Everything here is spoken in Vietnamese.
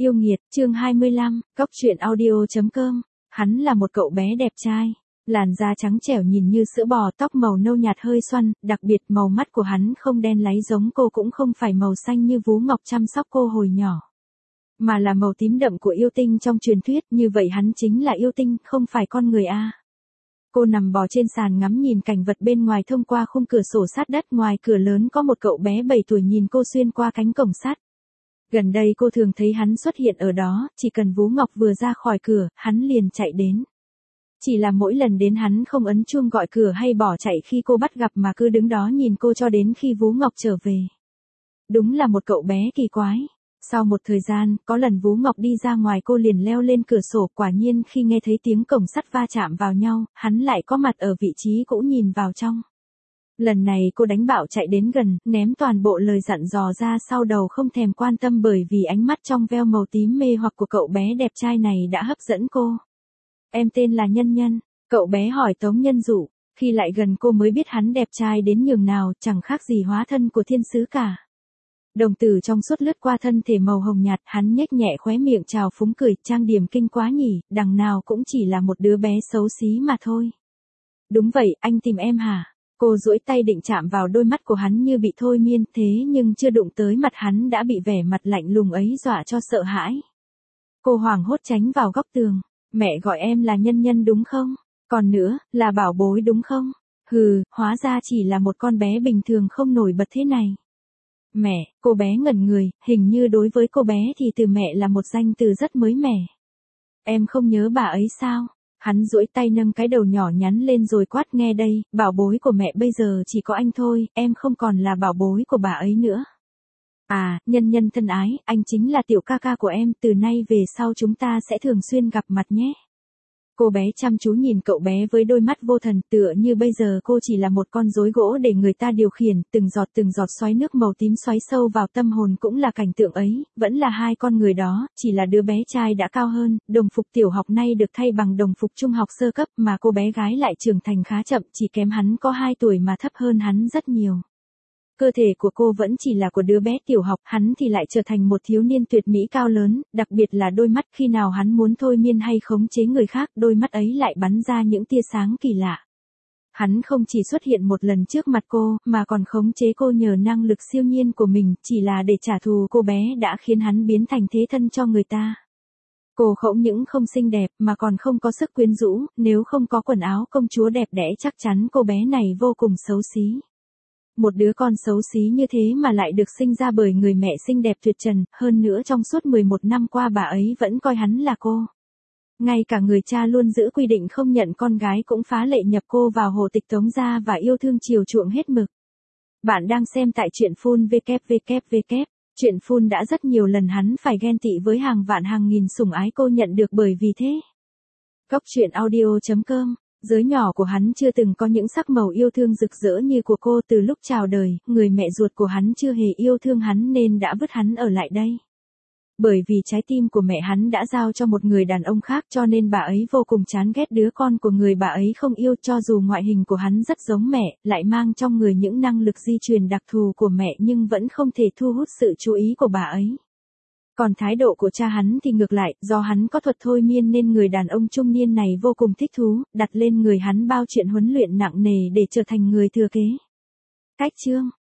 Yêu nghiệt, chương 25, Cóc truyện audio.com. Hắn là một cậu bé đẹp trai, làn da trắng trẻo nhìn như sữa bò, tóc màu nâu nhạt hơi xoăn, đặc biệt màu mắt của hắn không đen láy giống cô, cũng không phải màu xanh như Vú Ngọc chăm sóc cô hồi nhỏ, mà là màu tím đậm của yêu tinh trong truyền thuyết. Như vậy hắn chính là yêu tinh, không phải con người a. Cô nằm bò trên sàn ngắm nhìn cảnh vật bên ngoài thông qua khung cửa sổ sát đất. Ngoài cửa lớn có một cậu bé 7 tuổi nhìn cô xuyên qua cánh cổng sắt. Gần đây cô thường thấy hắn xuất hiện ở đó, chỉ cần Vú Ngọc vừa ra khỏi cửa, hắn liền chạy đến. Chỉ là mỗi lần đến hắn không ấn chuông gọi cửa hay bỏ chạy khi cô bắt gặp, mà cứ đứng đó nhìn cô cho đến khi Vú Ngọc trở về. Đúng là một cậu bé kỳ quái. Sau một thời gian, có lần Vú Ngọc đi ra ngoài, cô liền leo lên cửa sổ. Quả nhiên khi nghe thấy tiếng cổng sắt va chạm vào nhau, hắn lại có mặt ở vị trí cũ nhìn vào trong. Lần này cô đánh bạo chạy đến gần, ném toàn bộ lời dặn dò ra sau đầu, không thèm quan tâm, bởi vì ánh mắt trong veo màu tím mê hoặc của cậu bé đẹp trai này đã hấp dẫn cô. Em tên là Nhân Nhân, cậu bé hỏi Tống Nhân Dụ. Khi lại gần cô mới biết hắn đẹp trai đến nhường nào, chẳng khác gì hóa thân của thiên sứ cả. Đồng tử trong suốt lướt qua thân thể màu hồng nhạt, hắn nhếch nhẹ khóe miệng trào phúng cười, trang điểm kinh quá nhỉ, đằng nào cũng chỉ là một đứa bé xấu xí mà thôi. Đúng vậy, anh tìm em hả? Cô duỗi tay định chạm vào đôi mắt của hắn như bị thôi miên, thế nhưng chưa đụng tới mặt hắn đã bị vẻ mặt lạnh lùng ấy dọa cho sợ hãi. Cô hoảng hốt tránh vào góc tường. Mẹ gọi em là Nhân Nhân đúng không? Còn nữa, là bảo bối đúng không? Hừ, hóa ra chỉ là một con bé bình thường không nổi bật thế này. Mẹ, cô bé ngẩn người, hình như đối với cô bé thì từ mẹ là một danh từ rất mới mẻ. Em không nhớ bà ấy sao? Hắn duỗi tay nâng cái đầu nhỏ nhắn lên rồi quát, nghe đây, bảo bối của mẹ bây giờ chỉ có anh thôi, em không còn là bảo bối của bà ấy nữa. À, Nhân Nhân thân ái, anh chính là tiểu ca ca của em, từ nay về sau chúng ta sẽ thường xuyên gặp mặt nhé. Cô bé chăm chú nhìn cậu bé với đôi mắt vô thần, tựa như bây giờ cô chỉ là một con rối gỗ để người ta điều khiển. Từng giọt xoáy nước màu tím xoáy sâu vào tâm hồn, cũng là cảnh tượng ấy, vẫn là hai con người đó, chỉ là đứa bé trai đã cao hơn, đồng phục tiểu học nay được thay bằng đồng phục trung học sơ cấp, mà cô bé gái lại trưởng thành khá chậm, chỉ kém hắn có 2 tuổi mà thấp hơn hắn rất nhiều. Cơ thể của cô vẫn chỉ là của đứa bé tiểu học, hắn thì lại trở thành một thiếu niên tuyệt mỹ cao lớn, đặc biệt là đôi mắt, khi nào hắn muốn thôi miên hay khống chế người khác, đôi mắt ấy lại bắn ra những tia sáng kỳ lạ. Hắn không chỉ xuất hiện một lần trước mặt cô, mà còn khống chế cô nhờ năng lực siêu nhiên của mình, chỉ là để trả thù cô bé đã khiến hắn biến thành thế thân cho người ta. Cô không những không xinh đẹp, mà còn không có sức quyến rũ, nếu không có quần áo công chúa đẹp đẽ chắc chắn cô bé này vô cùng xấu xí. Một đứa con xấu xí như thế mà lại được sinh ra bởi người mẹ xinh đẹp tuyệt trần, hơn nữa trong suốt 11 năm qua bà ấy vẫn coi hắn là cô. Ngay cả người cha luôn giữ quy định không nhận con gái cũng phá lệ nhập cô vào hộ tịch Tống gia và yêu thương chiều chuộng hết mực. Bạn đang xem tại truyện phun www. Truyện phun đã rất nhiều lần hắn phải ghen tị với hàng vạn hàng nghìn sủng ái cô nhận được, bởi vì thế. Cóc truyện audio.com. Giới nhỏ của hắn chưa từng có những sắc màu yêu thương rực rỡ như của cô. Từ lúc chào đời, người mẹ ruột của hắn chưa hề yêu thương hắn nên đã vứt hắn ở lại đây. Bởi vì trái tim của mẹ hắn đã giao cho một người đàn ông khác, cho nên bà ấy vô cùng chán ghét đứa con của người bà ấy không yêu. Cho dù ngoại hình của hắn rất giống mẹ, lại mang trong người những năng lực di truyền đặc thù của mẹ, nhưng vẫn không thể thu hút sự chú ý của bà ấy. Còn thái độ của cha hắn thì ngược lại, do hắn có thuật thôi miên nên người đàn ông trung niên này vô cùng thích thú, đặt lên người hắn bao chuyện huấn luyện nặng nề để trở thành người thừa kế. Cách chương